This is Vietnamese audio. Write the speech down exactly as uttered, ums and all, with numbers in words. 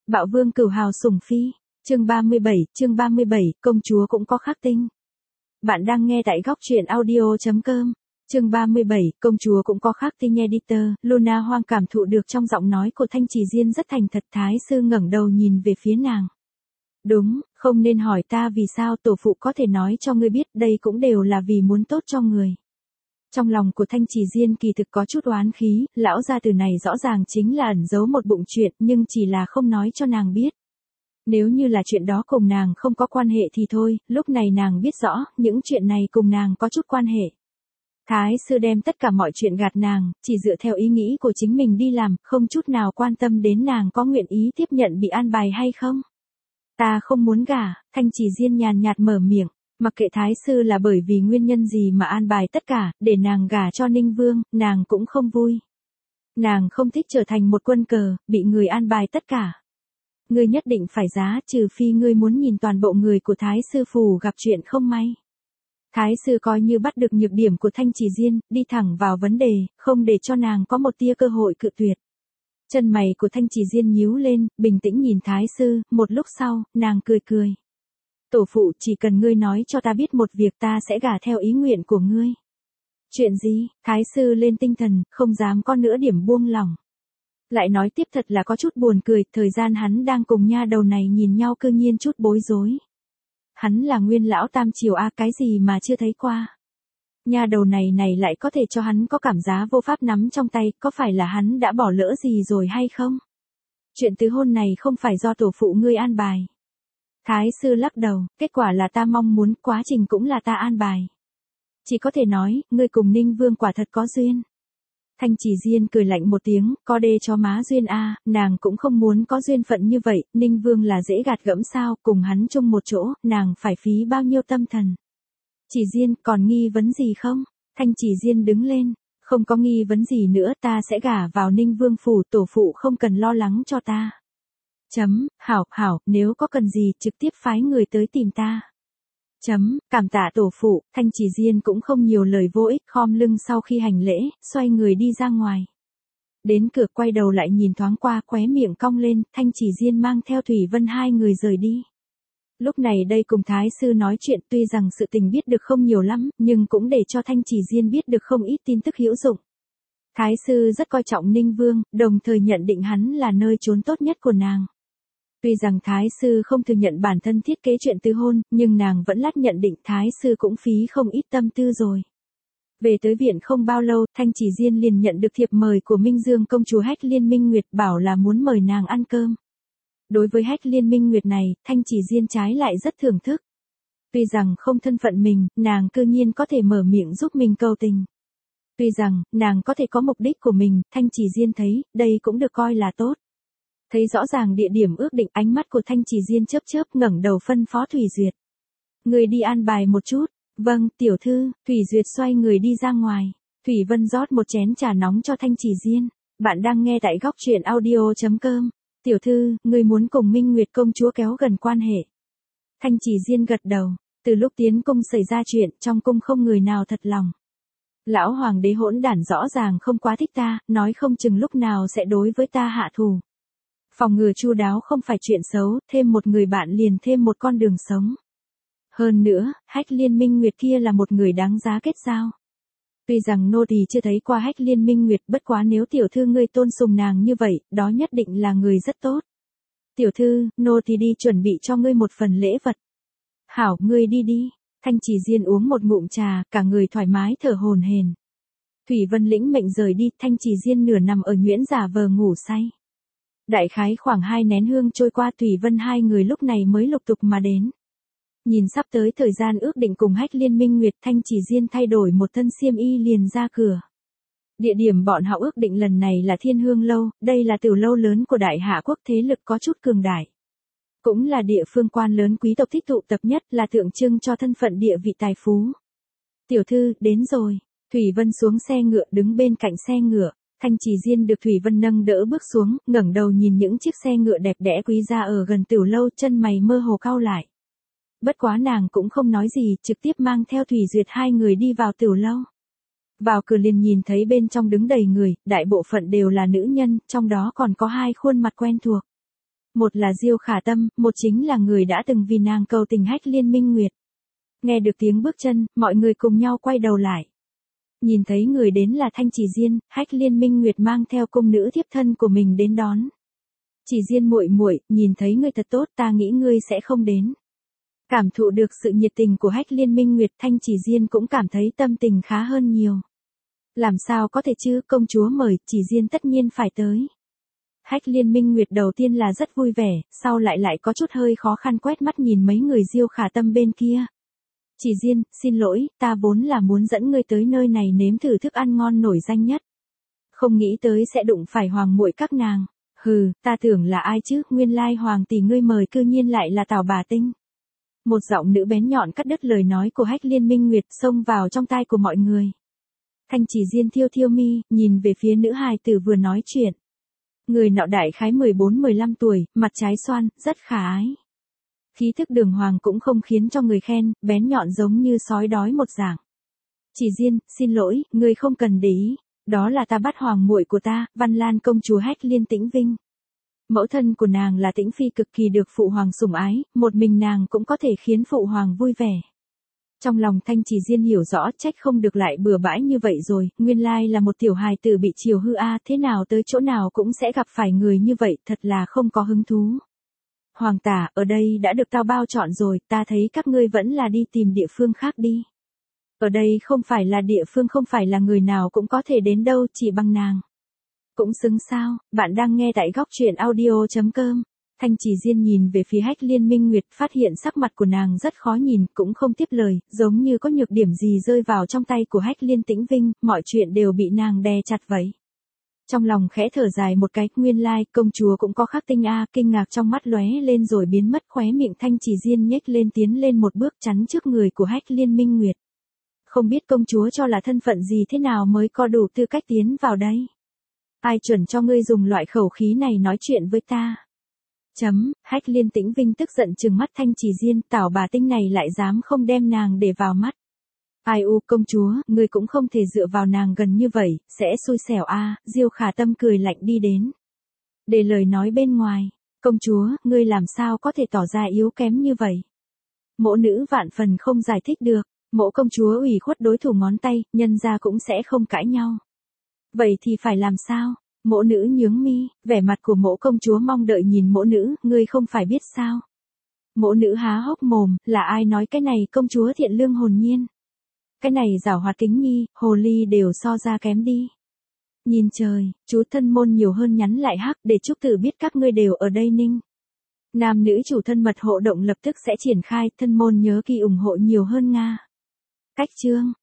Bạo vương cửu hào sủng phi, chương ba mươi bảy, chương ba mươi bảy, công chúa cũng có khắc tinh. Bạn đang nghe tại góc truyện audio chấm com. Chương ba mươi bảy, công chúa cũng có khắc tinh. Editor, Luna Hoang cảm thụ được trong giọng nói của Thanh Trì Diên rất thành thật. Thái sư ngẩng đầu nhìn về phía nàng. Đúng, không nên hỏi ta vì sao, tổ phụ có thể nói cho ngươi biết, đây cũng đều là vì muốn tốt cho người. Trong lòng của Thanh Trì Diên kỳ thực có chút oán khí, lão gia tử này rõ ràng chính là ẩn giấu một bụng chuyện, nhưng chỉ là không nói cho nàng biết. Nếu như là chuyện đó cùng nàng không có quan hệ thì thôi, lúc này nàng biết rõ, những chuyện này cùng nàng có chút quan hệ. Thái sư đem tất cả mọi chuyện gạt nàng, chỉ dựa theo ý nghĩ của chính mình đi làm, không chút nào quan tâm đến nàng có nguyện ý tiếp nhận bị an bài hay không. Ta không muốn gả, Thanh Trì Diên nhàn nhạt mở miệng, mặc kệ thái sư là bởi vì nguyên nhân gì mà an bài tất cả, để nàng gả cho Ninh Vương, nàng cũng không vui. Nàng không thích trở thành một quân cờ, bị người an bài tất cả. Ngươi nhất định phải giá, trừ phi ngươi muốn nhìn toàn bộ người của thái sư phủ gặp chuyện không may. Thái sư coi như bắt được nhược điểm của Thanh Trì Diên, đi thẳng vào vấn đề, không để cho nàng có một tia cơ hội cự tuyệt. Chân mày của Thanh Trì Diên nhíu lên, bình tĩnh nhìn thái sư, một lúc sau, nàng cười cười. Tổ phụ, chỉ cần ngươi nói cho ta biết một việc, ta sẽ gả theo ý nguyện của ngươi. Chuyện gì? Thái sư lên tinh thần, không dám có nữa điểm buông lỏng. Lại nói tiếp thật là có chút buồn cười, thời gian hắn đang cùng nha đầu này nhìn nhau cư nhiên chút bối rối. Hắn là nguyên lão tam triều a, cái gì mà chưa thấy qua. Nha đầu này này lại có thể cho hắn có cảm giác vô pháp nắm trong tay, có phải là hắn đã bỏ lỡ gì rồi hay không? Chuyện tứ hôn này không phải do tổ phụ ngươi an bài. Thái sư lắc đầu, kết quả là ta mong muốn, quá trình cũng là ta an bài. Chỉ có thể nói, ngươi cùng Ninh Vương quả thật có duyên. Thanh Trì Diên cười lạnh một tiếng, có đê cho má duyên a, nàng cũng không muốn có duyên phận như vậy, Ninh Vương là dễ gạt gẫm sao, cùng hắn chung một chỗ, nàng phải phí bao nhiêu tâm thần. Trì Diên, còn nghi vấn gì không? Thanh Trì Diên đứng lên, không có nghi vấn gì nữa, ta sẽ gả vào Ninh Vương phủ, tổ phụ không cần lo lắng cho ta. Chấm, hảo, hảo, nếu có cần gì, trực tiếp phái người tới tìm ta. Chấm, cảm tạ tổ phụ. Thanh Trì Diên cũng không nhiều lời vô ích, khom lưng sau khi hành lễ, xoay người đi ra ngoài. Đến cửa quay đầu lại nhìn thoáng qua, khóe miệng cong lên, Thanh Trì Diên mang theo Thủy Vân hai người rời đi. Lúc này đây cùng thái sư nói chuyện, tuy rằng sự tình biết được không nhiều lắm, nhưng cũng để cho Thanh Trì Diên biết được không ít tin tức hữu dụng. Thái sư rất coi trọng Ninh Vương, đồng thời nhận định hắn là nơi trốn tốt nhất của nàng. Tuy rằng thái sư không thừa nhận bản thân thiết kế chuyện tứ hôn, nhưng nàng vẫn lát nhận định thái sư cũng phí không ít tâm tư rồi. Về tới viện không bao lâu, Thanh Trì Diên liền nhận được thiệp mời của Minh Dương công chúa Hách Liên Minh Nguyệt, bảo là muốn mời nàng ăn cơm. Đối với Hách Liên Minh Nguyệt này, Thanh Trì Diên trái lại rất thưởng thức. Tuy rằng không thân phận mình, nàng cư nhiên có thể mở miệng giúp mình cầu tình. Tuy rằng, nàng có thể có mục đích của mình, Thanh Trì Diên thấy, đây cũng được coi là tốt. Thấy rõ ràng địa điểm ước định, ánh mắt của Thanh Trì Diên chớp chớp, ngẩng đầu phân phó Thủy Duyệt. Người đi an bài một chút. Vâng, tiểu thư. Thủy Duyệt xoay người đi ra ngoài. Thủy Vân rót một chén trà nóng cho Thanh Trì Diên. Bạn đang nghe tại góc truyện audio chấm com. Tiểu thư, người muốn cùng Minh Nguyệt công chúa kéo gần quan hệ. Thanh Trì Diên gật đầu. Từ lúc tiến cung xảy ra chuyện, trong cung không người nào thật lòng. Lão hoàng đế hỗn đản rõ ràng không quá thích ta, nói không chừng lúc nào sẽ đối với ta hạ thù. Phòng ngừa chu đáo không phải chuyện xấu, thêm một người bạn liền thêm một con đường sống. Hơn nữa, Hách Liên Minh Nguyệt kia là một người đáng giá kết giao. Tuy rằng nô tỳ chưa thấy qua Hách Liên Minh Nguyệt, bất quá nếu tiểu thư ngươi tôn sùng nàng như vậy, đó nhất định là người rất tốt. Tiểu thư, nô tỳ đi chuẩn bị cho ngươi một phần lễ vật. Hảo, ngươi đi đi. Thanh Trì Diên uống một ngụm trà, cả người thoải mái thở hổn hển. Thủy Vân lĩnh mệnh rời đi, Thanh Trì Diên nửa nằm ở nhuyễn giả vờ ngủ say. Đại khái khoảng hai nén hương trôi qua, Thủy Vân hai người lúc này mới lục tục mà đến. Nhìn sắp tới thời gian ước định cùng Hách Liên Minh Nguyệt, Thanh Trì Diên thay đổi một thân xiêm y liền ra cửa. Địa điểm bọn họ ước định lần này là Thiên Hương Lâu, đây là tiểu lâu lớn của Đại Hạ quốc, thế lực có chút cường đại. Cũng là địa phương quan lớn quý tộc thích tụ tập nhất, là tượng trưng cho thân phận địa vị tài phú. Tiểu thư, đến rồi. Thủy Vân xuống xe ngựa, đứng bên cạnh xe ngựa. Thanh Trì Diên được Thủy Vân nâng đỡ bước xuống, ngẩng đầu nhìn những chiếc xe ngựa đẹp đẽ quý giá ở gần tiểu lâu, chân mày mơ hồ cau lại. Bất quá nàng cũng không nói gì, trực tiếp mang theo Thủy Duyệt hai người đi vào tiểu lâu. Vào cửa liền nhìn thấy bên trong đứng đầy người, đại bộ phận đều là nữ nhân, trong đó còn có hai khuôn mặt quen thuộc. Một là Diêu Khả Tâm, một chính là người đã từng vì nàng cầu tình Hách Liên Minh Nguyệt. Nghe được tiếng bước chân, mọi người cùng nhau quay đầu lại. Nhìn thấy người đến là Thanh Chỉ Diên, Hách Liên Minh Nguyệt mang theo cung nữ thiếp thân của mình đến đón. Chỉ Diên muội muội, nhìn thấy ngươi thật tốt, ta nghĩ ngươi sẽ không đến. Cảm thụ được sự nhiệt tình của Hách Liên Minh Nguyệt, Thanh Chỉ Diên cũng cảm thấy tâm tình khá hơn nhiều. Làm sao có thể chứ, công chúa mời, Chỉ Diên tất nhiên phải tới. Hách Liên Minh Nguyệt đầu tiên là rất vui vẻ, sau lại lại có chút hơi khó khăn quét mắt nhìn mấy người Diêu Khả Tâm bên kia. Chỉ Diên, xin lỗi, ta vốn là muốn dẫn ngươi tới nơi này nếm thử thức ăn ngon nổi danh nhất. Không nghĩ tới sẽ đụng phải hoàng muội các nàng. Hừ, ta tưởng là ai chứ, nguyên lai hoàng tỷ ngươi mời cư nhiên lại là Tào Bà Tinh. Một giọng nữ bén nhọn cắt đứt lời nói của Hách Liên Minh Nguyệt xông vào trong tai của mọi người. Thanh Chỉ Diên thiêu thiêu mi, nhìn về phía nữ hài tử vừa nói chuyện. Người nọ đại khái mười bốn mười lăm tuổi, mặt trái xoan, rất khả ái. Khí thức đường hoàng cũng không khiến cho người khen, bén nhọn giống như sói đói một dạng. Chỉ Diên, xin lỗi, ngươi không cần để ý, đó là ta bắt hoàng muội của ta, Văn Lan công chúa Hách Liên Tĩnh Vinh. Mẫu thân của nàng là Tĩnh Phi cực kỳ được phụ hoàng sủng ái, một mình nàng cũng có thể khiến phụ hoàng vui vẻ. Trong lòng Thanh Chỉ Diên hiểu rõ trách không được lại bừa bãi như vậy rồi, nguyên lai là một tiểu hài tử bị chiều hư a, thế nào tới chỗ nào cũng sẽ gặp phải người như vậy, thật là không có hứng thú. Hoàng tả, ở đây đã được tao bao chọn rồi, ta thấy các ngươi vẫn là đi tìm địa phương khác đi. Ở đây không phải là địa phương, không phải là người nào cũng có thể đến đâu, chỉ bằng nàng. Cũng xứng sao, bạn đang nghe tại góc truyện audio chấm com. Thanh Chỉ Diên nhìn về phía Hách Liên Minh Nguyệt, phát hiện sắc mặt của nàng rất khó nhìn, cũng không tiếp lời, giống như có nhược điểm gì rơi vào trong tay của Hách Liên Tĩnh Vinh, mọi chuyện đều bị nàng đè chặt vậy. Trong lòng khẽ thở dài một cái, nguyên lai, công chúa cũng có khắc tinh a, kinh ngạc trong mắt lóe lên rồi biến mất, khóe miệng Thanh Chỉ Diên nhếch lên tiến lên một bước chắn trước người của Hách Liên Minh Nguyệt. Không biết công chúa cho là thân phận gì thế nào mới có đủ tư cách tiến vào đây? Ai chuẩn cho ngươi dùng loại khẩu khí này nói chuyện với ta? Chấm, Hách Liên Tĩnh Vinh tức giận trừng mắt Thanh Chỉ Diên, Tào Bà Tinh này lại dám không đem nàng để vào mắt. Ai u công chúa, ngươi cũng không thể dựa vào nàng gần như vậy, sẽ xui xẻo a. Diêu Khả Tâm cười lạnh đi đến. Để lời nói bên ngoài, công chúa, ngươi làm sao có thể tỏ ra yếu kém như vậy? Mỗ nữ vạn phần không giải thích được, mỗ công chúa ủy khuất đối thủ ngón tay, nhân ra cũng sẽ không cãi nhau. Vậy thì phải làm sao? Mỗ nữ nhướng mi, vẻ mặt của mỗ công chúa mong đợi nhìn mỗ nữ, ngươi không phải biết sao? Mỗ nữ há hốc mồm, là ai nói cái này công chúa thiện lương hồn nhiên? Cái này giảo hoạt kính nhi, hồ ly đều so ra kém đi. Nhìn trời, chú thân môn nhiều hơn nhắn lại hắc để chúc tử biết các ngươi đều ở đây ninh. Nam nữ chủ thân mật hộ động lập tức sẽ triển khai, thân môn nhớ kỳ ủng hộ nhiều hơn Nga. Cách chương.